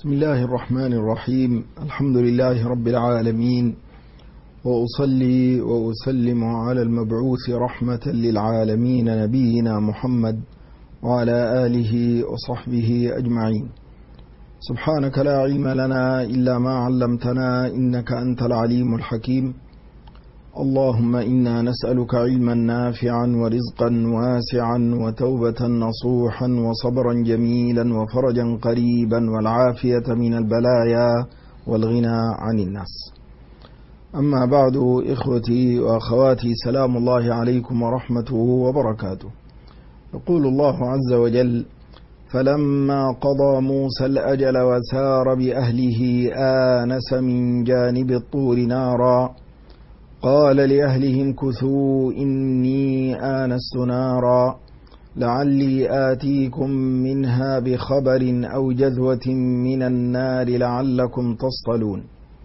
بسم الله الرحمن الرحيم. الحمد لله رب العالمين، وأصلي وأسلم على المبعوث رحمة للعالمين نبينا محمد وعلى آله وصحبه أجمعين. سبحانك لا علم لنا إلا ما علمتنا إنك أنت العليم الحكيم. اللهم إنا نسألك علما نافعا ورزقا واسعا وتوبة نصوحا وصبرا جميلا وفرجا قريبا والعافية من البلايا والغنى عن الناس. أما بعد، إخوتي وأخواتي، سلام الله عليكم ورحمته وبركاته. يقول الله عز وجل: فلما قضى موسى الأجل وسار بأهله آنس من جانب الطور نارا قال لأهلهم كثوا إني آنست نارا لعلي آتيكم منها بخبر أو جذوة من النار لعلكم تصطلون.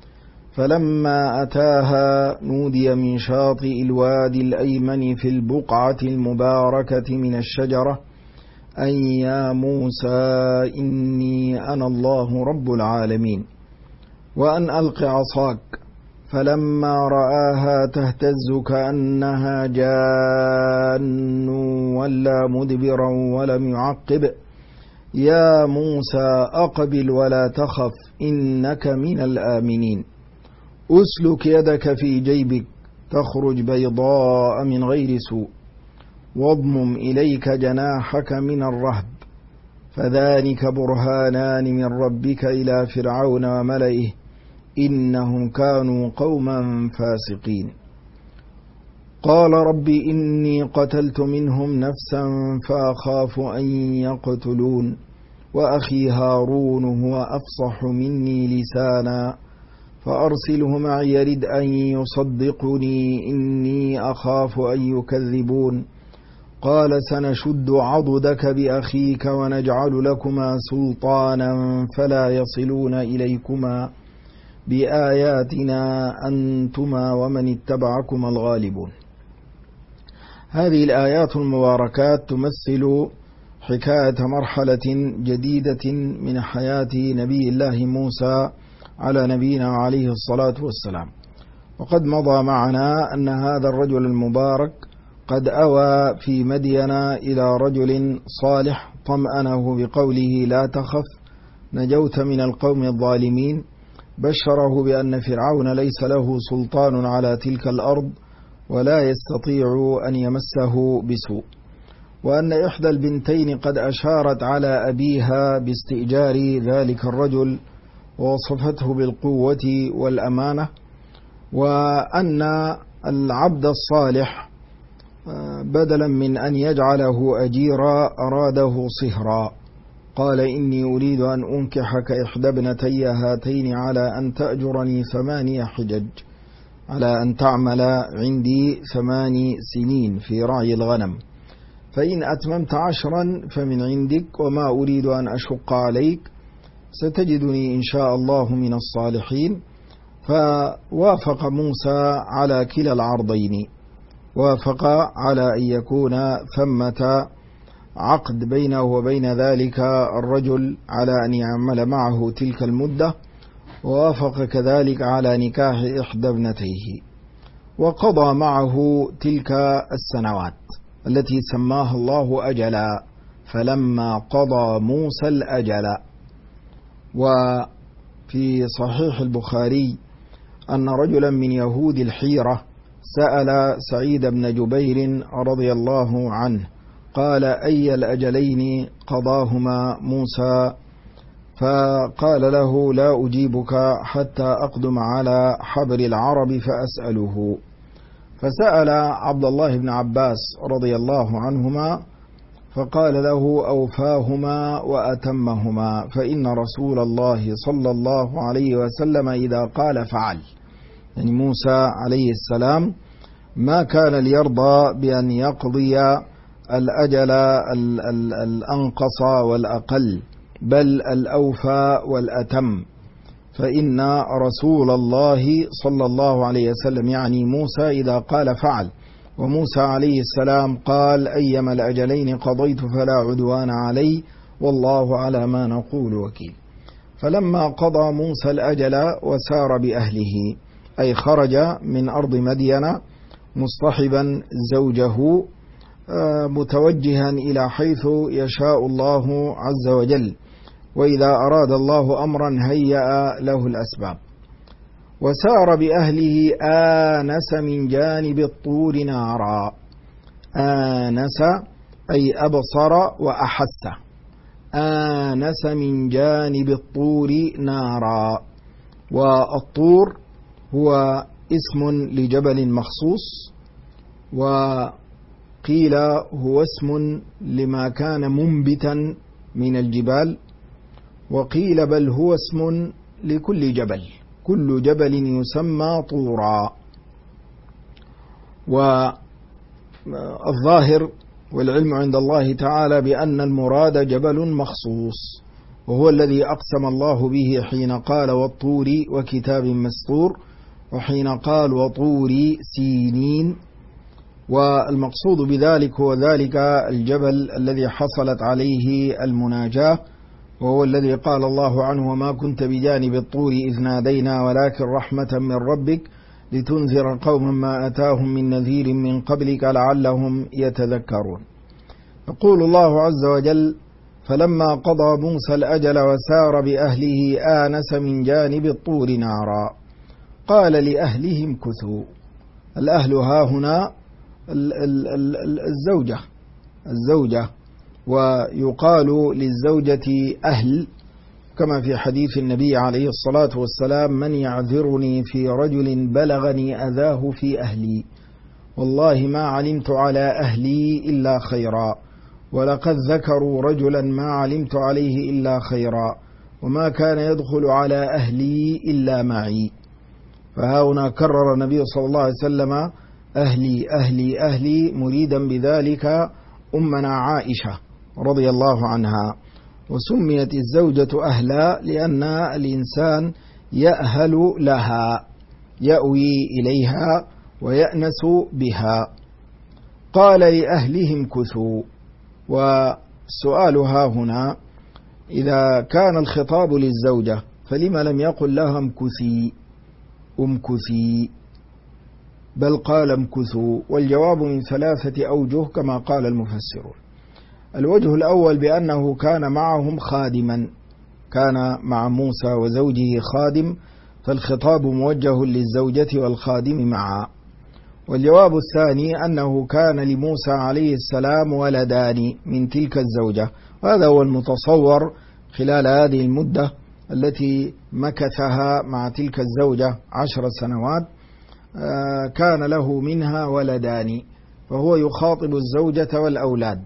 فلما أتاها نودي من شاطئ الوادي الأيمن في البقعة المباركة من الشجرة أن يا موسى إني أنا الله رب العالمين وأن ألق عصاك. فلما رآها تهتز كأنها جان ولا مدبرا ولم يعقب يا موسى أقبل ولا تخف إنك من الآمنين. أسلك يدك في جيبك تخرج بيضاء من غير سوء واضمم إليك جناحك من الرهب فذلك برهانان من ربك إلى فرعون وملئه إنهم كانوا قوما فاسقين. قال رب إني قتلت منهم نفسا فأخاف أن يقتلون وأخي هارون هو أفصح مني لسانا فأرسله معي يرد أن يصدقني إني أخاف أن يكذبون. قال سنشد عضدك بأخيك ونجعل لكما سلطانا فلا يصلون إليكما بآياتنا أنتما ومن اتبعكما الغالبون. هذه الآيات المباركات تمثل حكاية مرحلة جديدة من حياة نبي الله موسى على نبينا عليه الصلاة والسلام. وقد مضى معنا أن هذا الرجل المبارك قد أوى في مدين إلى رجل صالح طمأنه بقوله لا تخف نجوت من القوم الظالمين، بشره بأن فرعون ليس له سلطان على تلك الأرض ولا يستطيع أن يمسه بسوء، وأن إحدى البنتين قد أشارت على أبيها باستئجار ذلك الرجل ووصفته بالقوة والأمانة، وأن العبد الصالح بدلا من أن يجعله أجيرا أراده صهرا. قال إني أريد أن أنكحك إحدى ابنتي هاتين على أن تأجرني 8 حجج على أن تعمل عندي 8 سنين في رعي الغنم، فإن أتممت 10 فمن عندك وما أريد أن أشق عليك ستجدني إن شاء الله من الصالحين. فوافق موسى على كلا العرضين، وافق على أن يكون ثمة عقد بينه وبين ذلك الرجل على أن يعمل معه تلك المدة، ووافق كذلك على نكاح إحدى ابنتيه، وقضى معه تلك السنوات التي سماها الله أجلا. فلما قضى موسى الأجل. وفي صحيح البخاري أن رجلا من يهود الحيرة سأل سعيد بن جبير رضي الله عنه قال أي الأجلين قضاهما موسى؟ فقال له لا أجيبك حتى أقدم على حبر العرب فأسأله. فسأل عبد الله بن عباس رضي الله عنهما فقال له أوفاهما وأتمهما، فإن رسول الله صلى الله عليه وسلم إذا قال فعل. يعني موسى عليه السلام ما كان ليرضى بأن يقضي الأجل الأنقص والأقل، بل الأوفى والأتم، فإن رسول الله صلى الله عليه وسلم يعني موسى إذا قال فعل. وموسى عليه السلام قال أيما الأجلين قضيت فلا عدوان علي والله على ما نقول وكيل. فلما قضى موسى الأجل وسار بأهله، أي خرج من أرض مدين مصطحبا زوجه متوجها إلى حيث يشاء الله عز وجل، وإذا أراد الله أمرا هيأ له الأسباب. وسار بأهله آنس من جانب الطور نارا. آنس أي أبصر وأحس. آنس من جانب الطور نارا. والطور هو اسم لجبل مخصوص، وقيل هو اسم لما كان منبتا من الجبال، وقيل بل هو اسم لكل جبل، كل جبل يسمى طورا. والظاهر والعلم عند الله تعالى بأن المراد جبل مخصوص، وهو الذي أقسم الله به حين قال والطور وكتاب مسطور، وحين قال وطور سينين. والمقصود بذلك هو ذلك الجبل الذي حصلت عليه المناجاة، وهو الذي قال الله عنه وما كنت بجانب الطور إذ نادينا ولكن رحمة من ربك لتنذر قوما ما أتاهم من نذير من قبلك لعلهم يتذكرون. يقول الله عز وجل فلما قضى موسى الأجل وسار بأهله آنس من جانب الطور نارا قال لأهلهم كثوا. الأهل ها هنا الزوجة، ويقال للزوجة أهل، كما في حديث النبي عليه الصلاة والسلام من يعذرني في رجل بلغني أذاه في أهلي، والله ما علمت على أهلي إلا خيرا، ولقد ذكروا رجلا ما علمت عليه إلا خيرا، وما كان يدخل على أهلي إلا معي. فهنا كرر النبي صلى الله عليه وسلم أهلي أهلي أهلي، مريدا بذلك أمنا عائشة رضي الله عنها. وسميت الزوجة أهلا لأن الإنسان يأهل لها، يأوي إليها ويأنس بها. قال لأهلهم كثوا. وسؤالها هنا إذا كان الخطاب للزوجة فلما لم يقل لها امكثي بل قال امكثوا؟ والجواب من 3 أوجه كما قال المفسرون. الوجه الأول بأنه كان معهم خادما، كان مع موسى وزوجه خادم، فالخطاب موجه للزوجة والخادم معا. والجواب الثاني أنه كان لموسى عليه السلام ولدان من تلك الزوجة، وهذا هو المتصور خلال هذه المدة التي مكثها مع تلك الزوجة 10 سنوات، كان له منها ولدان، فهو يخاطب الزوجة والأولاد.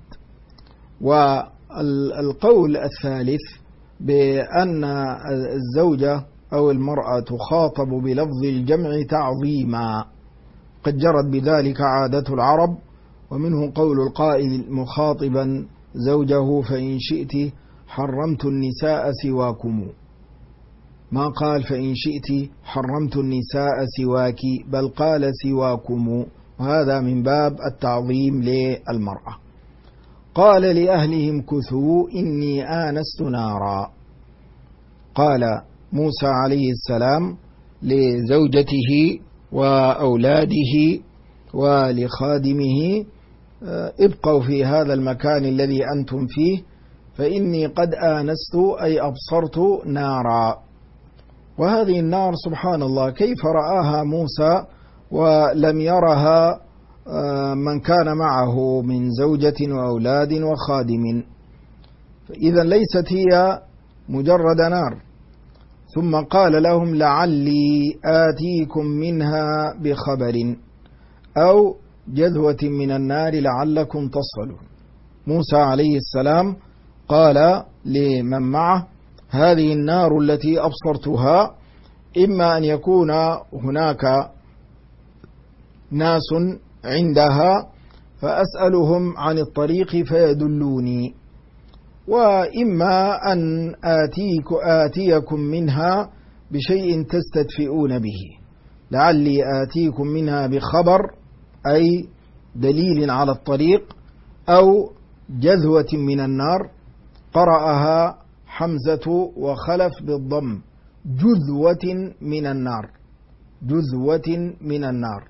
والقول الثالث بأن الزوجة أو المرأة تخاطب بلفظ الجمع تعظيما، قد جرت بذلك عادة العرب، ومنه قول القائل مخاطبا زوجه فإن شئت حرمت النساء سواكم، ما قال فإن شئت حرمت النساء سواك، بل قال سواكم، وهذا من باب التعظيم للمرأة. قال لأهلهم كثوا إني آنست نارا. قال موسى عليه السلام لزوجته وأولاده ولخادمه ابقوا في هذا المكان الذي أنتم فيه، فإني قد آنست أي أبصرت نارا. وهذه النار سبحان الله كيف رآها موسى ولم يرها من كان معه من زوجة وأولاد وخادم؟ إذا ليست هي مجرد نار. ثم قال لهم لعلي آتيكم منها بخبر أو جذوة من النار لعلكم تصلون. موسى عليه السلام قال لمن معه هذه النار التي أبصرتها إما أن يكون هناك ناس عندها فأسألهم عن الطريق فيدلوني، وإما أن آتيكم منها بشيء تستدفئون به. لعلي آتيكم منها بخبر أي دليل على الطريق، أو جذوة من النار، قرأها حمزة وخلف بالضم جذوة من النار، جذوة من النار.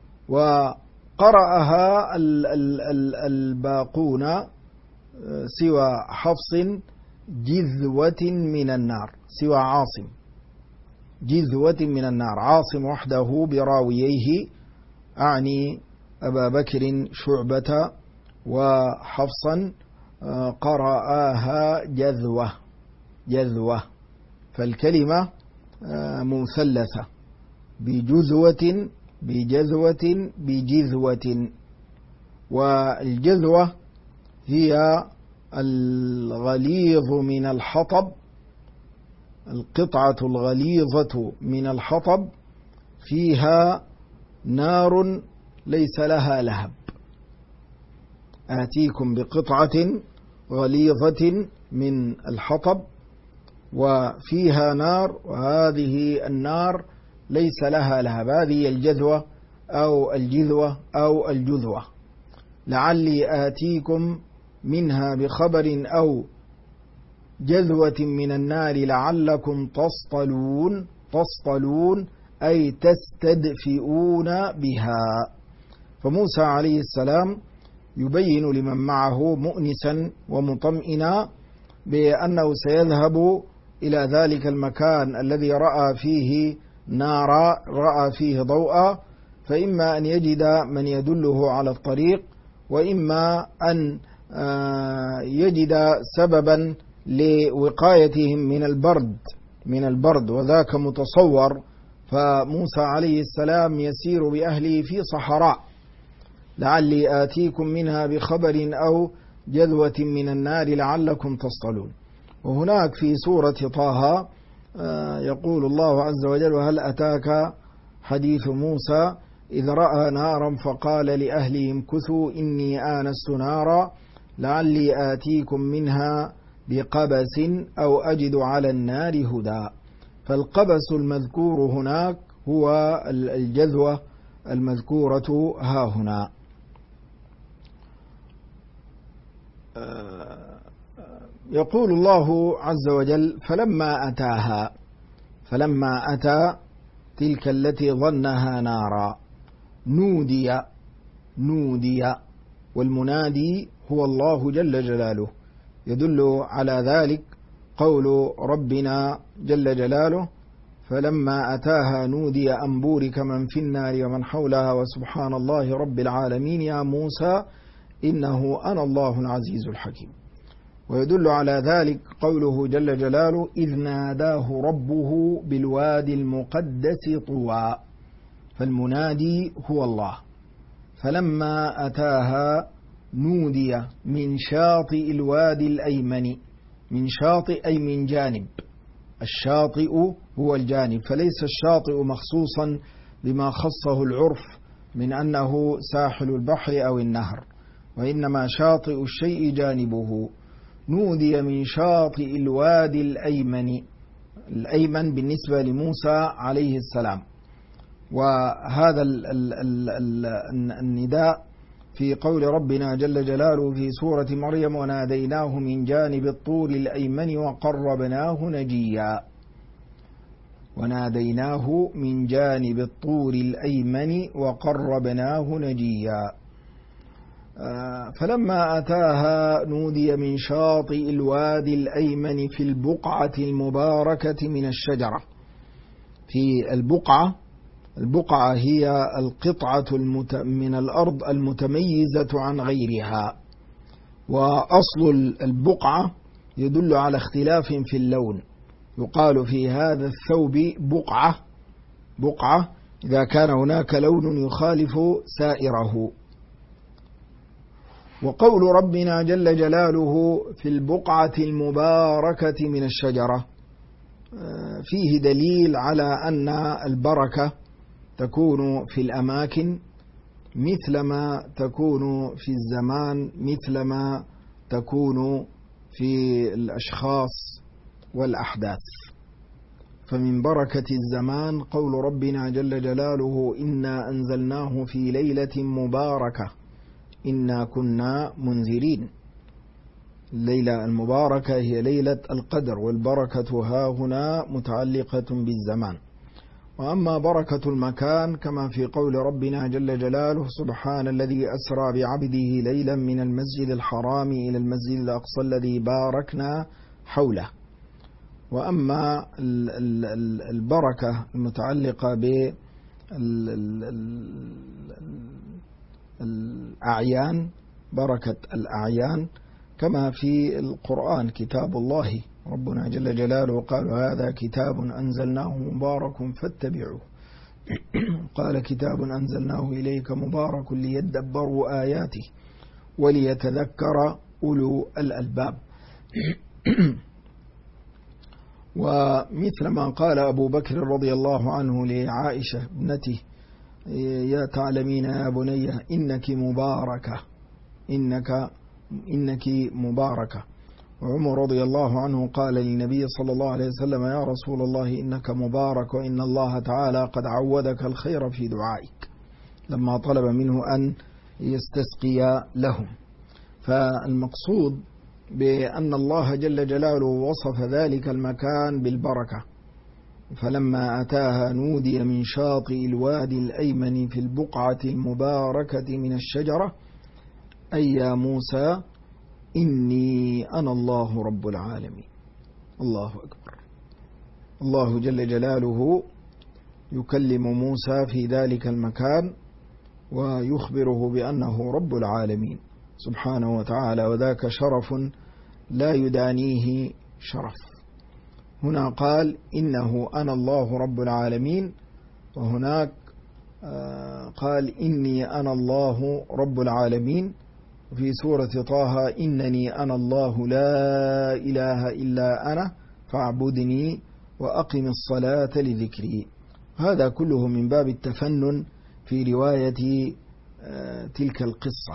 وقرأها الباقون سوى حفص جذوة من النار، سوى عاصم جذوة من النار. عاصم وحده براوييه أعني أبا بكر شعبة وحفصا قرأها جذوة جذوة، فالكلمة مثلثة بجذوة بجذوة بجذوة. والجذوة هي الغليظ من الحطب، القطعة الغليظة من الحطب فيها نار ليس لها لهب. آتيكم بقطعة غليظة من الحطب وفيها نار، وهذه النار ليس لها لهب، هذه الجذوة أو الجذوة أو الجذوة. لعلي آتيكم منها بخبر أو جذوة من النار لعلكم تصطلون، تصطلون أي تستدفئون بها. فموسى عليه السلام يبين لمن معه مؤنسا ومطمئنا بأنه سيذهب إلى ذلك المكان الذي رأى فيه نارا، رأى فيه ضوءا، فإما أن يجد من يدله على الطريق، وإما أن يجد سببا لوقايتهم من البرد وذاك متصور. فموسى عليه السلام يسير بأهله في صحراء، لعلي آتيكم منها بخبر أو جذوة من النار لعلكم تصطلون. وهناك في سورة طه يقول الله عز وجل: وهل أتاك حديث موسى إذ رأى نارا فقال لأهلهم كثوا إني آنست نارا لعلي آتيكم منها بقبس أو أجد على النار هدى. فالقبس المذكور هناك هو الجذوة المذكورة ها هنا. يقول الله عز وجل: فلما أتاها، فلما أتى تلك التي ظنها نارا نودي، نودي، والمنادي هو الله جل جلاله. يدل على ذلك قول ربنا جل جلاله: فلما أتاها نودي أن بورك من في النار ومن حولها وسبحان الله رب العالمين يا موسى إنه أنا الله العزيز الحكيم. ويدل على ذلك قوله جل جلاله: إذ ناداه ربه بالوادي المقدس طوى، فالمنادي هو الله. فلما أتاها نودي من شاطئ الوادي الأيمن، من شاطئ أي من جانب، الشاطئ هو الجانب، فليس الشاطئ مخصوصا بما خصه العرف من أنه ساحل البحر أو النهر، وإنما شاطئ الشيء جانبه. نودي من شاطئ الوادي الأيمن، الأيمن بالنسبة لموسى عليه السلام. وهذا النداء في قول ربنا جل جلاله في سورة مريم: وناديناه من جانب الطور الأيمن وقربناه نجيا، وناديناه من جانب الطور الأيمن وقربناه نجيا. فلما أتاها نودي من شاطئ الوادي الأيمن في البقعة المباركة من الشجرة. في البقعة هي القطعة من الأرض المتميزة عن غيرها، وأصل البقعة يدل على اختلاف في اللون. يقال في هذا الثوب بقعة إذا كان هناك لون يخالف سائره. وقول ربنا جل جلاله في البقعة المباركة من الشجرة فيه دليل على أن البركة تكون في الأماكن مثلما تكون في الزمان، مثلما تكون في الأشخاص والأحداث. فمن بركة الزمان قول ربنا جل جلاله: إنا أنزلناه في ليلة مباركة إنا كنا منذرين. الليلة المباركة هي ليلة القدر، والبركة ها هنا متعلقة بالزمان. وأما بركة المكان كما في قول ربنا جل جلاله: سبحان الذي أسرى بعبده ليلا من المسجد الحرام إلى المسجد الأقصى الذي باركنا حوله. وأما البركة المتعلقة بالأعيان، بركة الأعيان كما في القرآن: كتاب الله، ربنا جل جلاله قال: هذا كتاب أنزلناه مبارك فاتبعوه. قال: كتاب أنزلناه إليك مبارك ليدبروا آياته وليتذكر أولو الألباب. ومثل ما قال أبو بكر رضي الله عنه لعائشة ابنته: يا تعلمين يا بني إنك مباركة، إنك مباركة. وعمر رضي الله عنه قال للنبي صلى الله عليه وسلم: يا رسول الله إنك مبارك، وإن الله تعالى قد عودك الخير في دعائك، لما طلب منه أن يستسقي لهم. فالمقصود بأن الله جل جلاله وصف ذلك المكان بالبركة، فلما أتاها نودي من شاطئ الوادي الأيمن في البقعة المباركة من الشجرة: أي يا موسى إني أنا الله رب العالمين. الله أكبر. الله جل جلاله يكلم موسى في ذلك المكان ويخبره بأنه رب العالمين سبحانه وتعالى، وذاك شرف لا يدانيه شرف. هنا قال: إنه أنا الله رب العالمين، وهناك قال: إني أنا الله رب العالمين. في سورة طه: إنني أنا الله لا إله إلا أنا فاعبدني وأقم الصلاة لذكري. هذا كله من باب التفنن في رواية تلك القصة.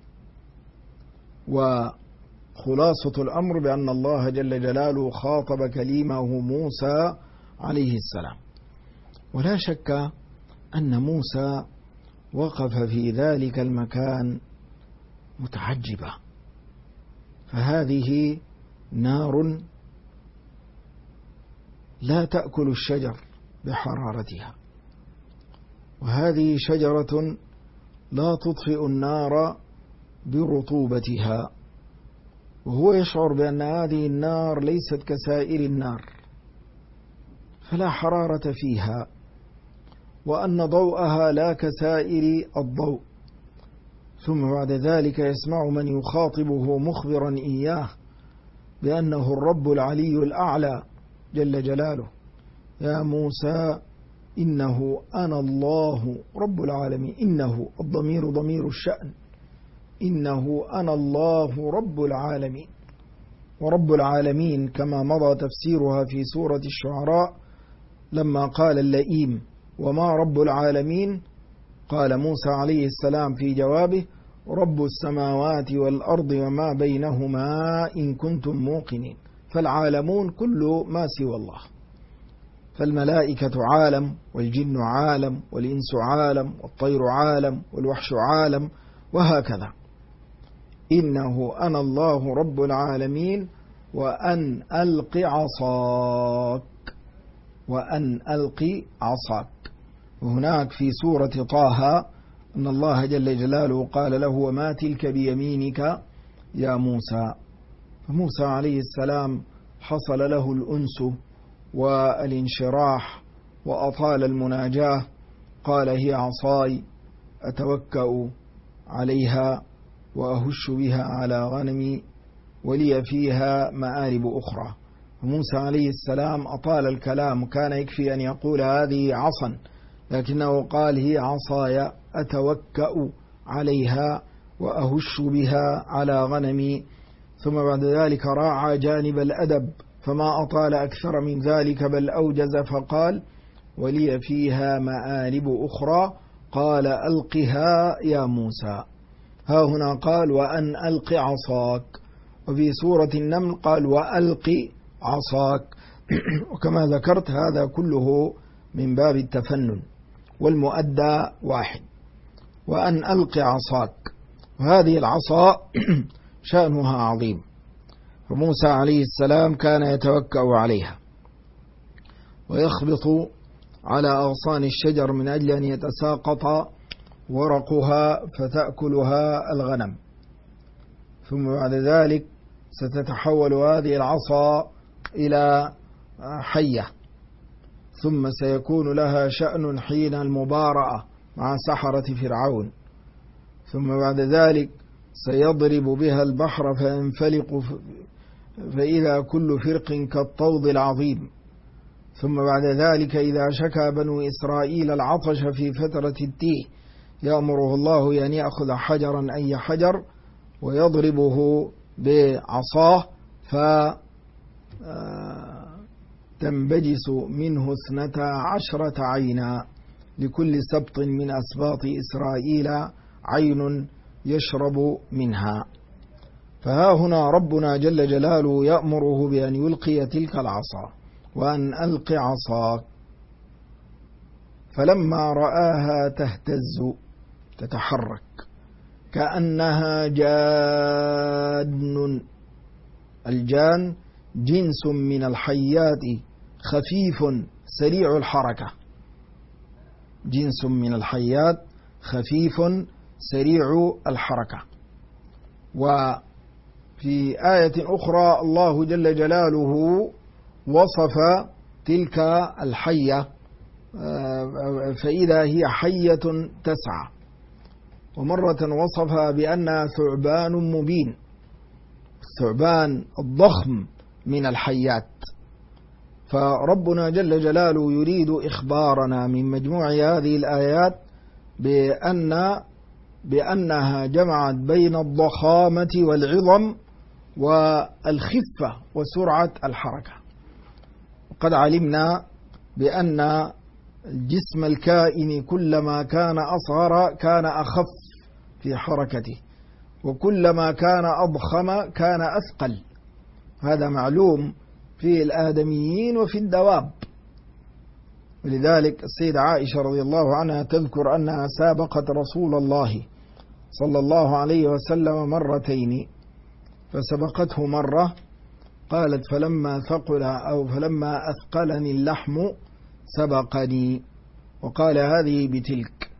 وخلاصة الأمر بأن الله جل جلاله خاطب كليمه موسى عليه السلام، ولا شك أن موسى وقف في ذلك المكان متعجبة، فهذه نار لا تأكل الشجر بحرارتها، وهذه شجرة لا تطفئ النار برطوبتها، وهو يشعر بأن هذه النار ليست كسائر النار، فلا حرارة فيها، وأن ضوءها لا كسائر الضوء. ثم بعد ذلك يسمع من يخاطبه مخبرا إياه بأنه الرب العلي الأعلى جل جلاله: يا موسى إنه أنا الله رب العالمين. إنه الضمير ضمير الشأن، إنه أنا الله رب العالمين. ورب العالمين كما مضى تفسيرها في سورة الشعراء لما قال اللئيم: وما رب العالمين؟ قال موسى عليه السلام في جوابه: رب السماوات والأرض وما بينهما إن كنتم موقنين. فالعالمون كل ما سوى الله، فالملائكة عالم، والجن عالم، والإنس عالم، والطير عالم، والوحش عالم، وهكذا. إنه أنا الله رب العالمين وأن ألق عصاك، وأن ألق عصاك. وهناك في سورة طه أن الله جل جلاله قال له: وما تلك بيمينك يا موسى. فموسى عليه السلام حصل له الأنس والانشراح وأطال المناجاة، قال: هي عصاي أتوكأ عليها وأهش بها على غنمي ولي فيها مآرب أخرى. موسى عليه السلام أطال الكلام، كان يكفي أن يقول هذه عصا، لكنه قال: هي عصاي أتوكأ عليها وأهش بها على غنمي. ثم بعد ذلك راعى جانب الأدب فما أطال أكثر من ذلك، بل أوجز فقال: ولي فيها مآرب أخرى. قال: ألقها يا موسى. ها هنا قال: وأن ألق عصاك. وفي سورة النمل قال: وألق عصاك. وكما ذكرت هذا كله من باب التفنن، والمؤدى واحد. وأن ألق عصاك، وهذه العصا شأنها عظيم، فموسى عليه السلام كان يتوكأ عليها ويخبط على أغصان الشجر من أجل أن يتساقط ورقها فتأكلها الغنم، ثم بعد ذلك ستتحول هذه العصا إلى حية، ثم سيكون لها شأن حين المبارأة مع سحرة فرعون، ثم بعد ذلك سيضرب بها البحر فينفلق فإذا كل فرق كالطود العظيم، ثم بعد ذلك إذا شكى بنو إسرائيل العطش في فترة التيه يأمره الله أن يأخذ حجرا أي حجر ويضربه بعصاه فتنبجس منه 12 عينا، لكل سبط من أسباط إسرائيل عين يشرب منها. فها هنا ربنا جل جلاله يأمره بأن يلقي تلك العصا، وأن ألق عصاك، فلما رآها تهتز تتحرك كأنها جان. الجان جنس من الحيات خفيف سريع الحركة، جنس من الحيات خفيف سريع الحركة. وفي آية أخرى الله جل جلاله وصف تلك الحية فإذا هي حية تسعى، ومرة وصفها بأنها ثعبان مبين، الثعبان الضخم من الحيات. فربنا جل جلاله يريد إخبارنا من مجموع هذه الآيات بأنها جمعت بين الضخامة والعظم والخفة وسرعة الحركة. وقد علمنا بأن الجسم الكائن كلما كان أصغر كان أخف في حركته، وكلما كان أضخم كان أثقل، هذا معلوم في الآدميين وفي الدواب. ولذلك السيدة عائشة رضي الله عنها تذكر أنها سابقت رسول الله صلى الله عليه وسلم مرتين، فسبقته مرة قالت فلما ثقل أو فلما أثقلني اللحم سبقني، وقال هذه بتلك.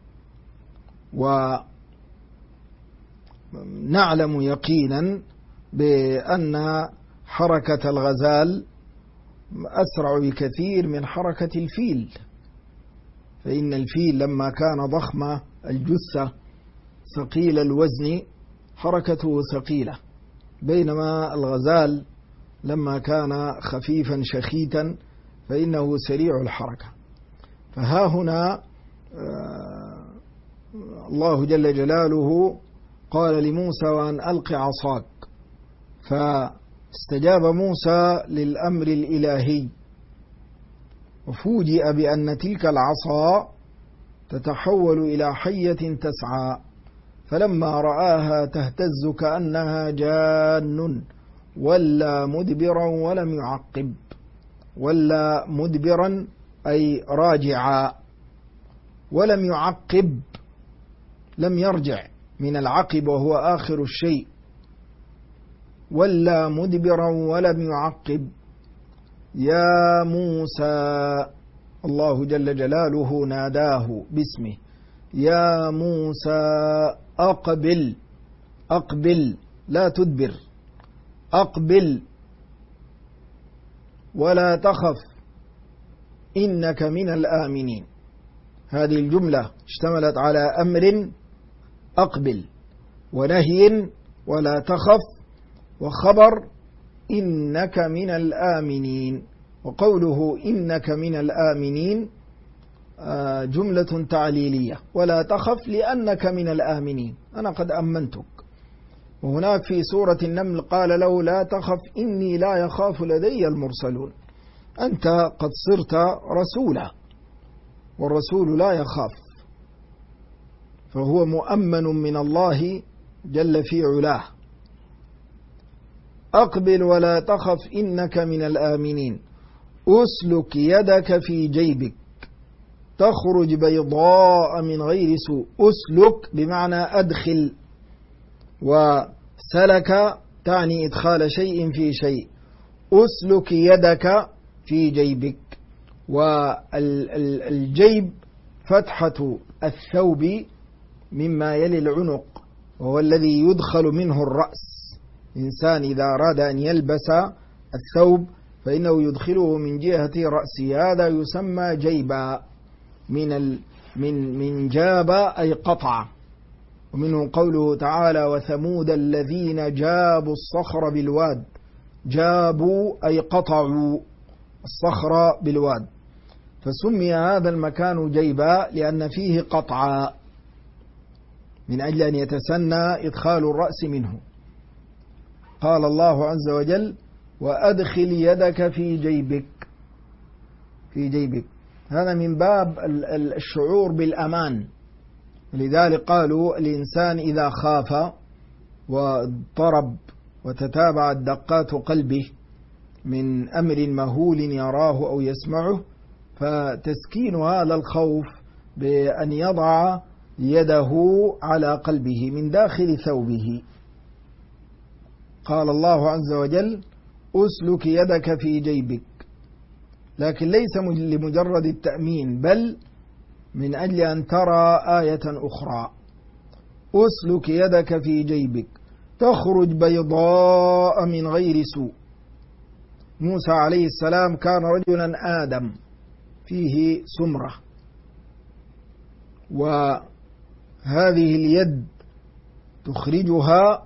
ونعلم يقينا بأن حركة الغزال أسرع بكثير من حركة الفيل، فإن الفيل لما كان ضخم الجثة ثقيل الوزن حركته ثقيلة، بينما الغزال لما كان خفيفا شخيتا فإنه سريع الحركة. فها هنا الله جل جلاله قال لموسى وأن ألق عصاك، فاستجاب موسى للأمر الإلهي، وفوجئ بأن تلك العصا تتحول إلى حية تسعى، فلما رآها تهتز كأنها جان ولا مدبرا ولم يعقب. ولا مدبرا أي راجعا، ولم يعقب لم يرجع من العقب وهو آخر الشيء، ولا مدبرا ولم يعقب. يا موسى، الله جل جلاله ناداه باسمه، يا موسى أقبل، أقبل لا تدبر، أقبل ولا تخف إنك من الآمنين. هذه الجملة اشتملت على أمر أقبل، ونهي ولا تخف، وخبر إنك من الآمنين. وقوله إنك من الآمنين جملة تعليلية، ولا تخف لأنك من الآمنين، أنا قد أمنتك. وهناك في سورة النمل قال له لا تخف إني لا يخاف لدي المرسلون، أنت قد صرت رسولا، والرسول لا يخاف، فهو مؤمن من الله جل في علاه. أقبل ولا تخف إنك من الآمنين، أسلك يدك في جيبك تخرج بيضاء من غير سوء. أسلك بمعنى أدخل، وسلك تعني إدخال شيء في شيء. أسلك يدك في جيبك، والجيب فتحة الثوب مما يلي العنق، وهو الذي يدخل منه الرأس. إنسان إذا أراد أن يلبس الثوب فإنه يدخله من جهة رأسه، هذا يسمى جيبا، من جاب أي قطع. ومنه قوله تعالى: وثمود الذين جابوا الصخر بالواد. جابوا أي قطعوا الصخر بالواد، فسمي هذا المكان جيبا لأن فيه قطعا، من أجل أن يتسنى إدخال الرأس منه. قال الله عز وجل: وأدخل يدك في جيبك. هذا من باب الشعور بالأمان. لذلك قالوا الإنسان إذا خاف واضطرب وتتابعت دقات قلبه من أمر مهول يراه أو يسمعه، فتسكين هذا الخوف بأن يضع يده على قلبه من داخل ثوبه. قال الله عز وجل: أسلك يدك في جيبك، لكن ليس لمجرد التأمين، بل من أجل أن ترى آية أخرى. أسلك يدك في جيبك تخرج بيضاء من غير سوء. موسى عليه السلام كان رجلا آدم فيه سمرة، وهذه اليد تخرجها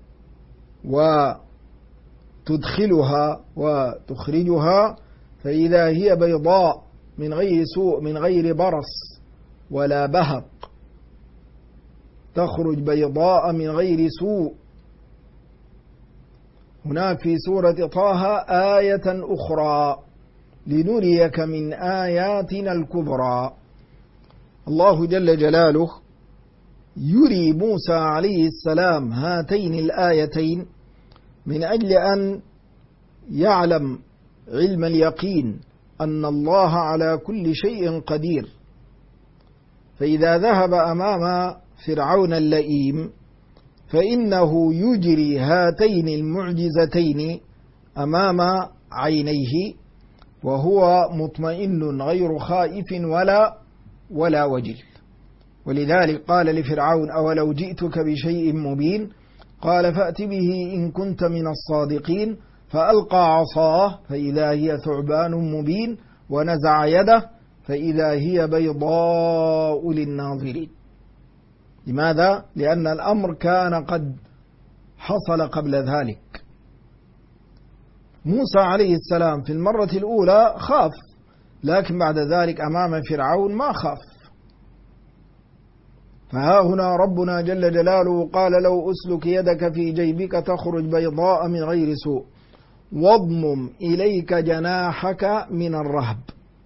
وتخرجها فإذا هي بيضاء من غير سوء، من غير برص ولا بهق، تخرج بيضاء من غير سوء. هناك في سورة طه آية أخرى: لنريك من آياتنا الكبرى. الله جل جلاله يري موسى عليه السلام هاتين الآيتين من أجل أن يعلم علم اليقين أن الله على كل شيء قدير. فإذا ذهب أمام فرعون اللئيم فإنه يجري هاتين المعجزتين أمام عينيه وهو مطمئن غير خائف ولا وجل. ولذلك قال لفرعون: أولو جئتك بشيء مبين؟ قال: فأت به إن كنت من الصادقين. فألقى عصاه فإذا هي ثعبان مبين، ونزع يده فإذا هي بيضاء للناظرين. لماذا؟ لأن الأمر كان قد حصل قبل ذلك. موسى عليه السلام في المرة الأولى خاف، لكن بعد ذلك أمام فرعون ما خاف. فها هنا ربنا جل جلاله قال: لو أسلك يدك في جيبك تخرج بيضاء من غير سوء واضمم إليك جناحك من الرهب.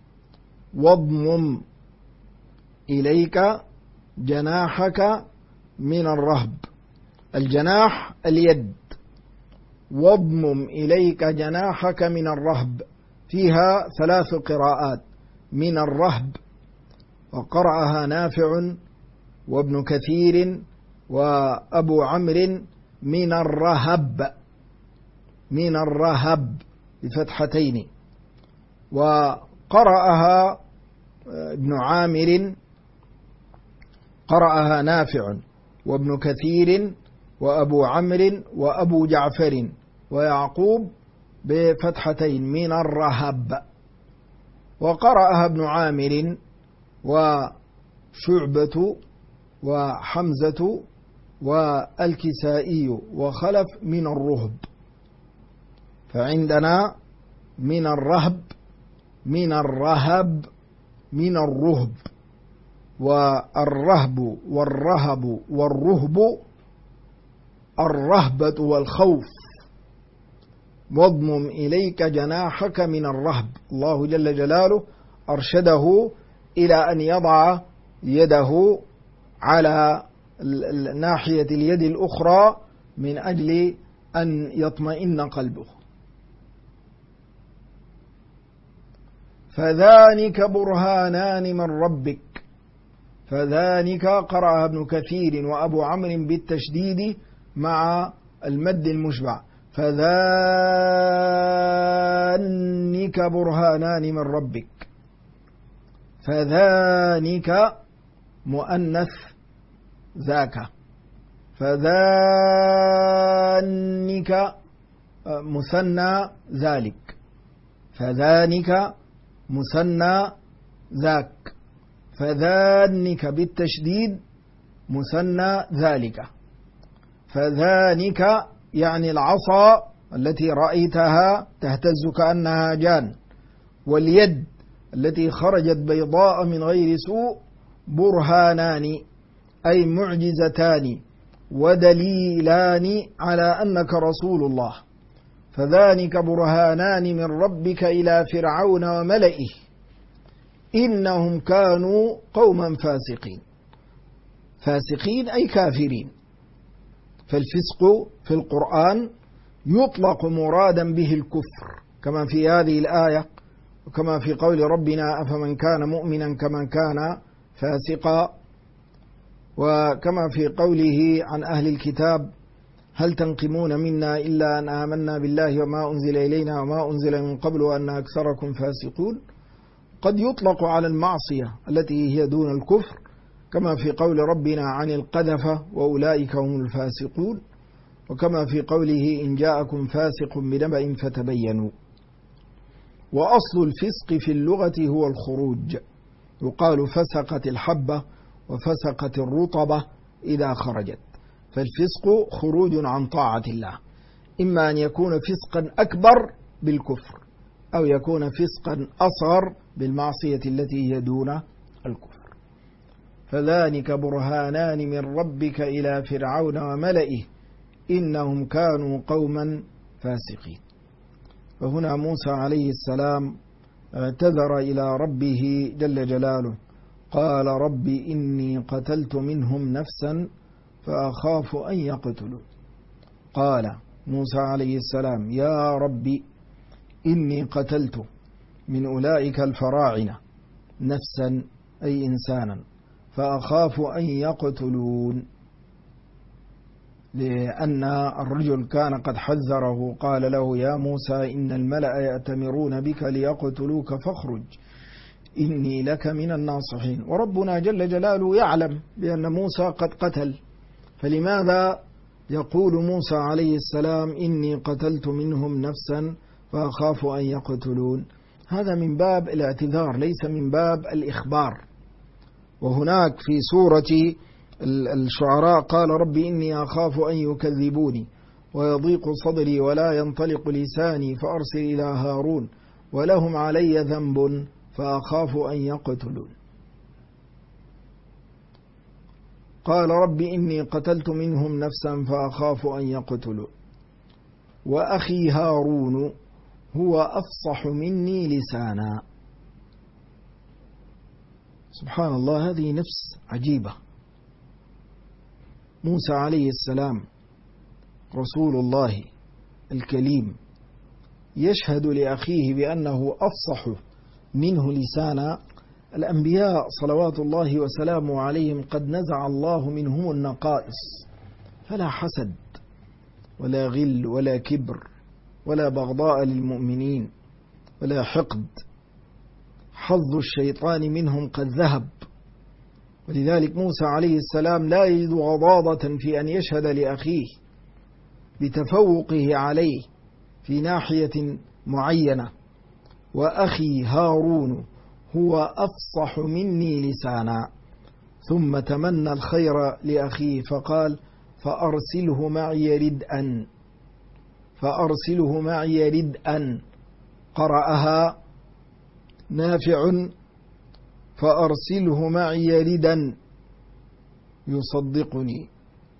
واضمم إليك جناحك من الرهب. الجناح اليد. واضمم إليك جناحك من الرهب، فيها 3 قراءات: من الرهب، وقرأها نافع وابن كثير وأبو عمرو من الرهب، من الرهب بفتحتين. وقرأها ابن عامر، قرأها نافع وابن كثير وأبو عمرو وأبو جعفر ويعقوب بفتحتين من الرهب. وقرأها ابن عامر وشعبة وحمزة والكسائي وخلف من الرهب. فعندنا من الرهب، من الرهب، من الرهب. والرهب والرهب والرهب الرهبة والخوف. واضمم إليك جناحك من الرهب. الله جل جلاله أرشده إلى أن يضع يده على ناحية اليد الأخرى من أجل أن يطمئن قلبه. فذلك برهانان من ربك. فذلك قرأها ابن كثير وأبو عمرو بالتشديد مع المد المشبع، فذانك برهانان من ربك. فذانك مؤنث ذاك، فذانك مثنى ذلك، فذانك مثنى ذاك، فذانك بالتشديد مثنى ذلك. فذانك يعني العصا التي رأيتها تهتز كأنها جان، واليد التي خرجت بيضاء من غير سوء، برهانان أي معجزتان ودليلان على أنك رسول الله. فذانك برهانان من ربك إلى فرعون وملئه إنهم كانوا قوما فاسقين. فاسقين أي كافرين. فالفسق في القرآن يطلق مرادا به الكفر، كما في هذه الآية، وكما في قول ربنا أفمن كان مؤمنا كمن كان فاسقا، وكما في قوله عن أهل الكتاب هل تنقمون منا إلا أن آمنا بالله وما أنزل إلينا وما أنزل من قبل وأن أكثركم فاسقون. قد يطلق على المعصية التي هي دون الكفر، كما في قول ربنا عن القذفة وأولئك هم الفاسقون، وكما في قوله إن جاءكم فاسق بنبأ فتبينوا. وأصل الفسق في اللغة هو الخروج، يقال فسقت الحبة وفسقت الرطبة إذا خرجت. فالفسق خروج عن طاعة الله، إما أن يكون فسقا أكبر بالكفر، أو يكون فسقا أصغر بالمعصية التي هي دون الكفر. فذلك برهانان من ربك إلى فرعون وملئه إنهم كانوا قوما فاسقين. وهنا موسى عليه السلام اعتذر إلى ربه جل جلاله، قال رب إني قتلت منهم نفسا فأخاف أن يقتلوا. قال موسى عليه السلام يا رب إني قتلت من أولئك الفراعنة نفسا أي إنسانا فأخاف أن يقتلون، لأن الرجل كان قد حذره، قال له يا موسى إن الملأ يأتمرون بك ليقتلوك فاخرج إني لك من الناصحين. وربنا جل جلاله يعلم بأن موسى قد قتل، فلماذا يقول موسى عليه السلام إني قتلت منهم نفسا فأخاف أن يقتلون؟ هذا من باب الاعتذار ليس من باب الإخبار. وهناك في سورة الشعراء قال رب إني أخاف أن يكذبوني ويضيق صدري ولا ينطلق لساني فأرسل إلى هارون ولهم علي ذنب فأخاف أن يقتلون. قال رب إني قتلت منهم نفسا فأخاف أن يقتلوا وأخي هارون هو أفصح مني لسانا. سبحان الله، هذه نفس عجيبة. موسى عليه السلام رسول الله الكليم يشهد لأخيه بأنه أفصح منه لسانا. الأنبياء صلوات الله وسلامه عليهم قد نزع الله منهم النقائص، فلا حسد ولا غل ولا كبر ولا بغضاء للمؤمنين ولا حقد. حظ الشيطان منهم قد ذهب، ولذلك موسى عليه السلام لا يجد غضاضة في أن يشهد لأخيه بتفوقه عليه في ناحية معينة. وأخي هارون هو أفصح مني لسانا. ثم تمنى الخير لأخيه فقال فأرسله معي ردءا، فأرسله معي ردءا، قرأها نافع فأرسله معي ردا يصدقني،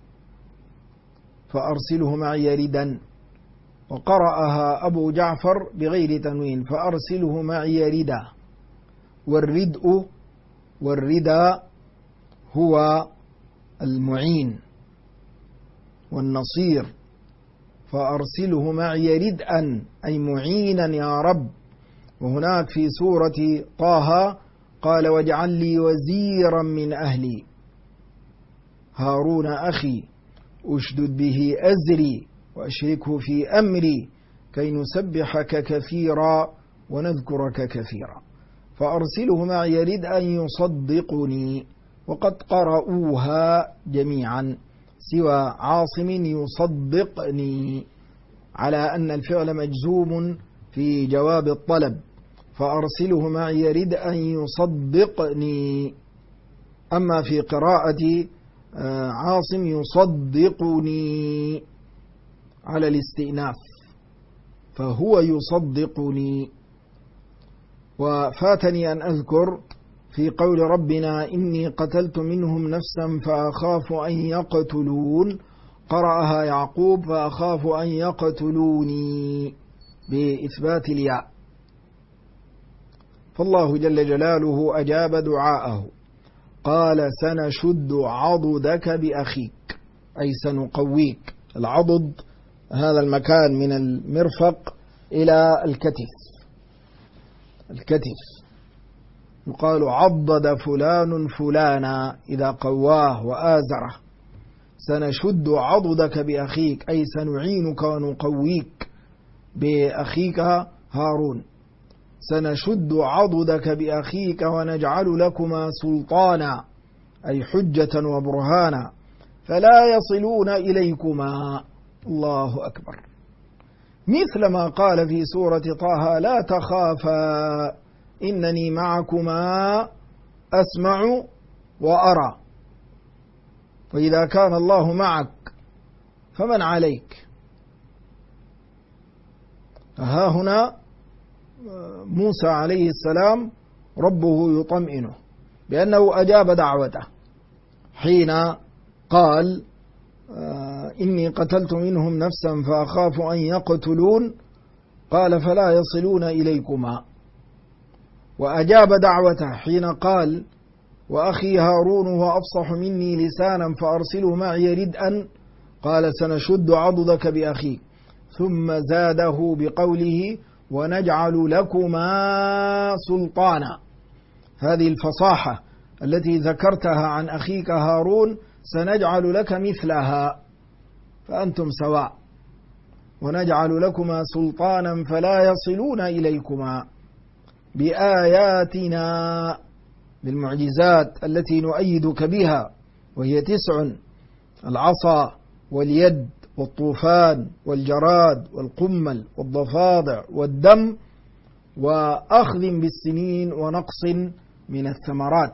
فأرسله معي ردا. وقرأها أبو جعفر بغير تنوين فأرسله معي ردا. والردء والردا هو المعين والنصير، فأرسله معي ردءا أي معينا يا رب. وهناك في سورة طه قال واجعل لي وزيرا من أهلي هارون أخي أشدد به أزري وأشركه في أمري كي نسبحك كثيرا ونذكرك كثيرا فأرسله معي يرد أن يصدقني. وقد قرأوها جميعا سوى عاصم يصدقني على أن الفعل مجزوم في جواب الطلب، فأرسله معي يرد أن يصدقني. أما في قراءة عاصم يصدقني على الاستئناف، فهو يصدقني. وفاتني أن أذكر في قول ربنا إني قتلت منهم نفسا فأخاف أن يقتلون، قرأها يعقوب فأخاف أن يقتلوني بإثبات الياء. فالله جل جلاله أجاب دعاءه، قال سنشد عضدك بأخيك، أي سنقويك. العضد هذا المكان من المرفق إلى الكتف يقال عضد فلان فلانا إذا قواه وآزره. سنشد عضدك بأخيك أي سنعينك ونقويك بأخيك هارون. سنشد عضدك بأخيك ونجعل لكما سلطانا أي حجة وبرهانا فلا يصلون إليكما. الله أكبر. مثل ما قال في سورة طه لا تخافا إنني معكما أسمع وأرى. فإذا كان الله معك فمن عليك؟ ها هنا موسى عليه السلام ربه يطمئنه بأنه أجاب دعوته حين قال إني قتلت منهم نفسا فأخاف أن يقتلون، قال فلا يصلون إليكما. وأجاب دعوته حين قال وأخي هارون هو أفصح مني لسانا فأرسله معي يرد أن، قال سنشد عضدك بأخيك. ثم زاده بقوله ونجعل لكما سلطانا. هذه الفصاحة التي ذكرتها عن أخيك هارون سنجعل لك مثلها فأنتم سواء. ونجعل لكما سلطانا فلا يصلون إليكما بآياتنا، بالمعجزات التي نؤيدك بها، وهي 9: العصا واليد والطوفان والجراد والقمل والضفادع والدم وأخذ بالسنين ونقص من الثمرات.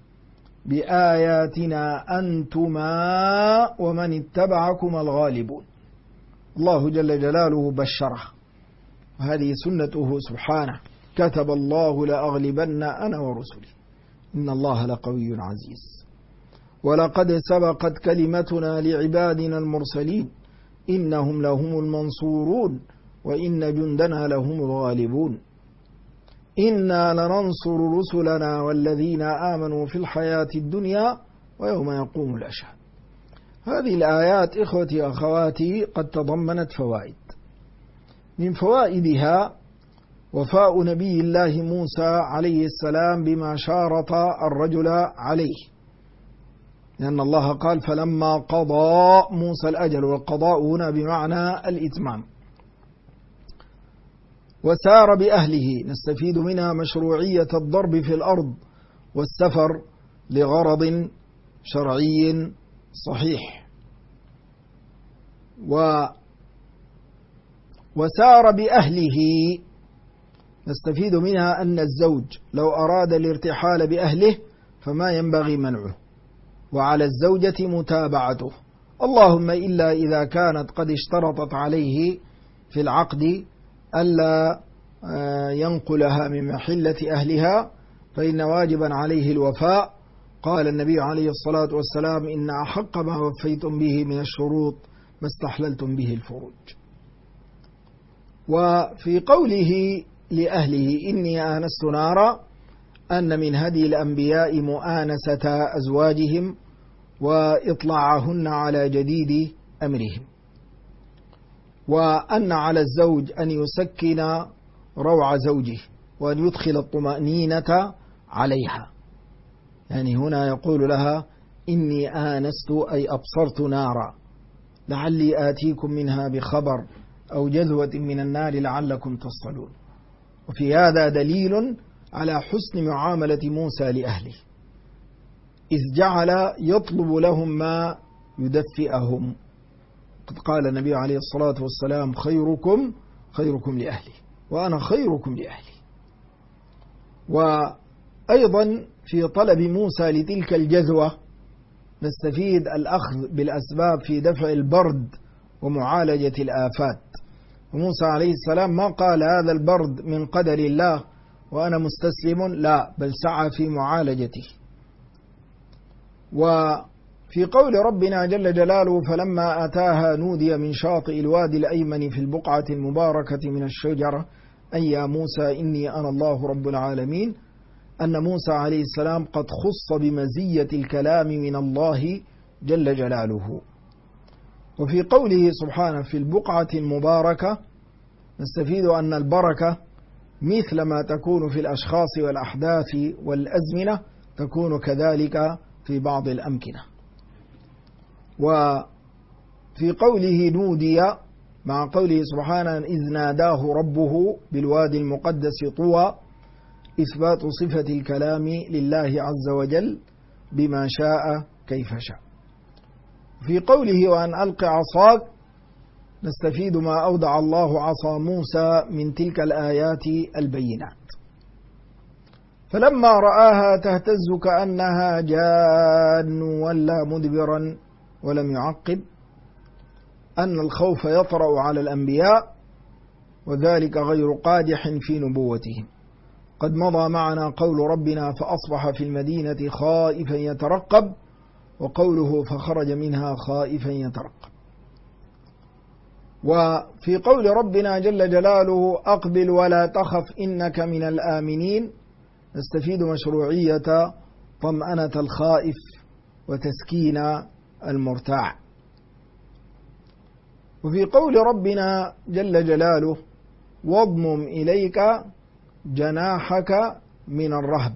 بآياتنا أنتما ومن اتبعكما الغالبون. الله جل جلاله بشره، وهذه سنته سبحانه، كتب الله لأغلبن أنا ورسلي إن الله لقوي عزيز. ولقد سبقت كلمتنا لعبادنا المرسلين إنهم لهم المنصورون وإن جندنا لهم الغالبون. إنا لننصر رسلنا والذين آمنوا في الحياة الدنيا ويوم يقوم الأشهاد. هذه الآيات إخوتي أخواتي قد تضمنت فوائد. من فوائدها وفاء نبي الله موسى عليه السلام بما شارط الرجل عليه، لأن الله قال فلما قضى موسى الأجل، والقضاء هنا بمعنى الإتمام. وسار بأهله، نستفيد منها مشروعية الضرب في الأرض والسفر لغرض شرعي صحيح. وسار بأهله، نستفيد منها أن الزوج لو أراد الارتحال بأهله فما ينبغي منعه، وعلى الزوجة متابعته، اللهم إلا إذا كانت قد اشترطت عليه في العقد ألا ينقلها من محلة أهلها فإن واجبا عليه الوفاء. قال النبي عليه الصلاة والسلام إن أحق ما وفيتم به من الشروط ما استحللتم به الفروج. وفي قوله لأهله إني آنست نارا، أن من هدي الأنبياء مؤانسة أزواجهم وإطلاعهن على جديد أمرهم، وأن على الزوج أن يسكن روع زوجه وأن يدخل الطمأنينة عليها. يعني هنا يقول لها إني آنست أي أبصرت نارا، لعلي آتيكم منها بخبر أو جذوة من النار لعلكم تصطلون. وفي هذا دليل على حسن معاملة موسى لأهله، إذ جعل يطلب لهم ما يدفئهم. قد قال النبي عليه الصلاة والسلام: خيركم خيركم لأهله، وأنا خيركم لأهلي. وأيضا في طلب موسى لتلك الجذوة نستفيد الأخذ بالأسباب في دفع البرد ومعالجة الآفات. وموسى عليه السلام ما قال هذا البرد من قدر الله وأنا مستسلم، لا، بل سعى في معالجته. وفي قول ربنا جل جلاله: فلما أتاها نودي من شاطئ الوادي الأيمن في البقعة المباركة من الشجرة أن يا موسى إني أنا الله رب العالمين، أن موسى عليه السلام قد خص بمزية الكلام من الله جل جلاله. وفي قوله سبحانه: في البقعة المباركة، نستفيد أن البركة مثل ما تكون في الأشخاص والأحداث والأزمنة تكون كذلك في بعض الأمكنة. وفي قوله نودي مع قوله سبحانه: إذ ناداه ربه بالوادي المقدس طوى، إثبات صفة الكلام لله عز وجل بما شاء كيف شاء. في قوله: وأن ألق عصاك، نستفيد ما أودع الله عصا موسى من تلك الآيات البينات. فلما رآها تهتز كأنها جان ولا مدبرا ولم يعقب، أن الخوف يطرأ على الأنبياء، وذلك غير قادح في نبوتهم. قد مضى معنا قول ربنا: فأصبح في المدينة خائفا يترقب، وقوله: فخرج منها خائفا يترقب. وفي قول ربنا جل جلاله: أقبل ولا تخف إنك من الآمنين، نستفيد مشروعية طمأنة الخائف وتسكين المرتاع. وفي قول ربنا جل جلاله: واضمم إليك جناحك من الرهب،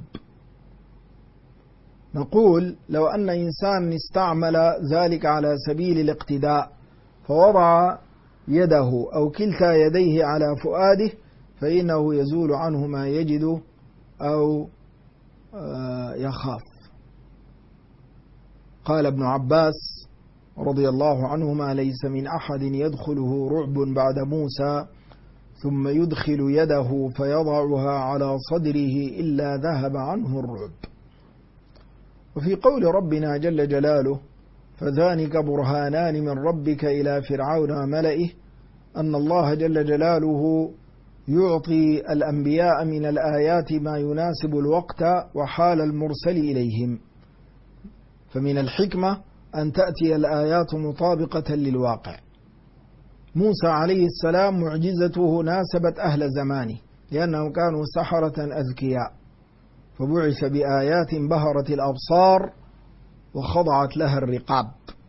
نقول لو أن إنسان استعمل ذلك على سبيل الاقتداء فوضع يده أو كلتا يديه على فؤاده فإنه يزول عنه ما يجد أو يخاف. قال ابن عباس رضي الله عنهما: ليس من أحد يدخله رعب بعد موسى ثم يدخل يده فيضعها على صدره إلا ذهب عنه الرعب. وفي قول ربنا جل جلاله: فذلك برهانان من ربك إلى فرعون وملئه، أن الله جل جلاله يعطي الأنبياء من الآيات ما يناسب الوقت وحال المرسل إليهم، فمن الحكمة أن تأتي الآيات مطابقة للواقع. موسى عليه السلام معجزته ناسبت أهل زمانه لأنهم كانوا سحرة أذكياء، فبعث بآيات بهرت الأبصار وخضعت لها الرقاب.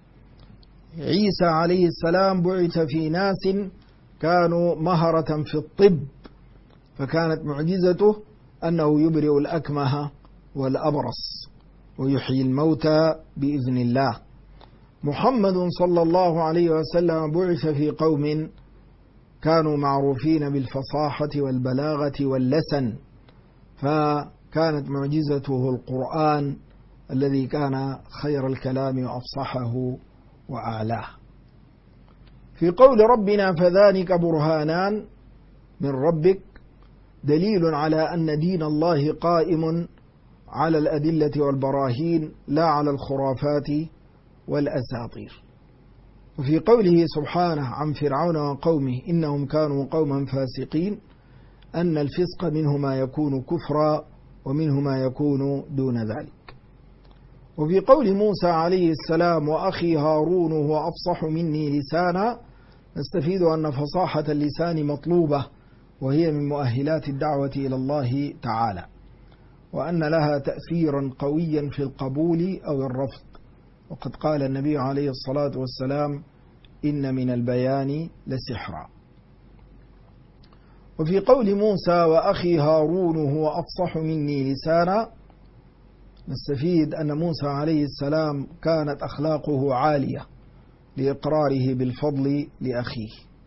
عيسى عليه السلام بعث في ناس كانوا مهرة في الطب، فكانت معجزته أنه يبرئ الأكمه والأبرص ويحيي الموتى بإذن الله. محمد صلى الله عليه وسلم بعث في قوم كانوا معروفين بالفصاحة والبلاغة واللسن، فكانت معجزته القرآن الذي كان خير الكلام وأفصحه وأعلاه. في قول ربنا: فذلك برهانان من ربك، دليل على أن دين الله قائم على الأدلة والبراهين لا على الخرافات والأساطير. وفي قوله سبحانه عن فرعون وقومه إنهم كانوا قوما فاسقين، أن الفسق منه ما يكون كفرا ومنه ما يكون دون ذلك. وفي قول موسى عليه السلام: وأخي هارون هو أفصح مني لسانا، نستفيد أن فصاحة اللسان مطلوبة، وهي من مؤهلات الدعوة إلى الله تعالى، وأن لها تأثيرا قويا في القبول أو الرفض. وقد قال النبي عليه الصلاة والسلام: إن من البيان لسحرا. وفي قول موسى: وأخي هارون هو أفصح مني لسانا، نستفيد أن موسى عليه السلام كانت أخلاقه عالية، لإقراره بالفضل لأخيه.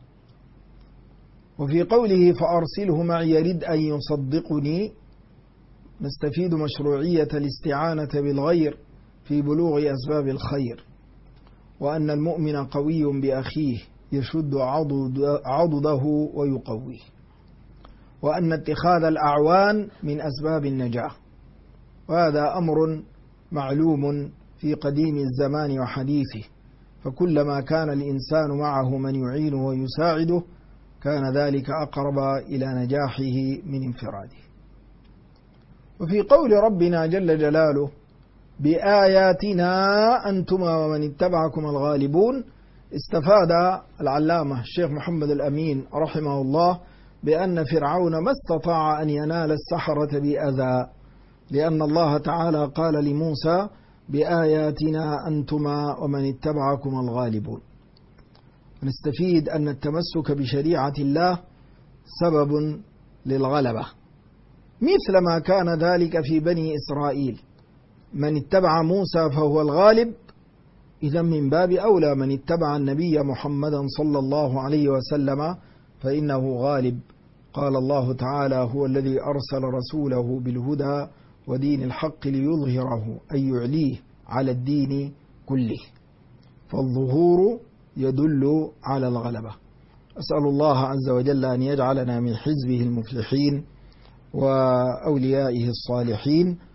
وفي قوله فأرسله معي يرد أن يصدقني نستفيد مشروعية الاستعانة بالغير في بلوغ أسباب الخير، وأن المؤمن قوي بأخيه يشد عضده ويقويه، وأن اتخاذ الأعوان من أسباب النجاة، وهذا أمر معلوم في قديم الزمان وحديثه، فكلما كان الإنسان معه من يعينه ويساعده كان ذلك أقرب إلى نجاحه من انفراده. وفي قول ربنا جل جلاله بآياتنا أنتما ومن اتبعكم الغالبون، استفاد العلامة الشيخ محمد الأمين رحمه الله بأن فرعون ما استطاع أن ينال السحرة بأذى، لأن الله تعالى قال لموسى بآياتنا أنتما ومن اتبعكم الغالبون. نستفيد أن التمسك بشريعة الله سبب للغلبة، مثل ما كان ذلك في بني إسرائيل. من اتبع موسى فهو الغالب، إذا من باب أولى من اتبع النبي محمدا صلى الله عليه وسلم فإنه غالب. قال الله تعالى هو الذي أرسل رسوله بالهدى ودين الحق ليظهره أي يعليه على الدين كله، فالظهور يدل على الغلبة. أسأل الله عز وجل أن يجعلنا من حزبه المفلحين وأوليائه الصالحين.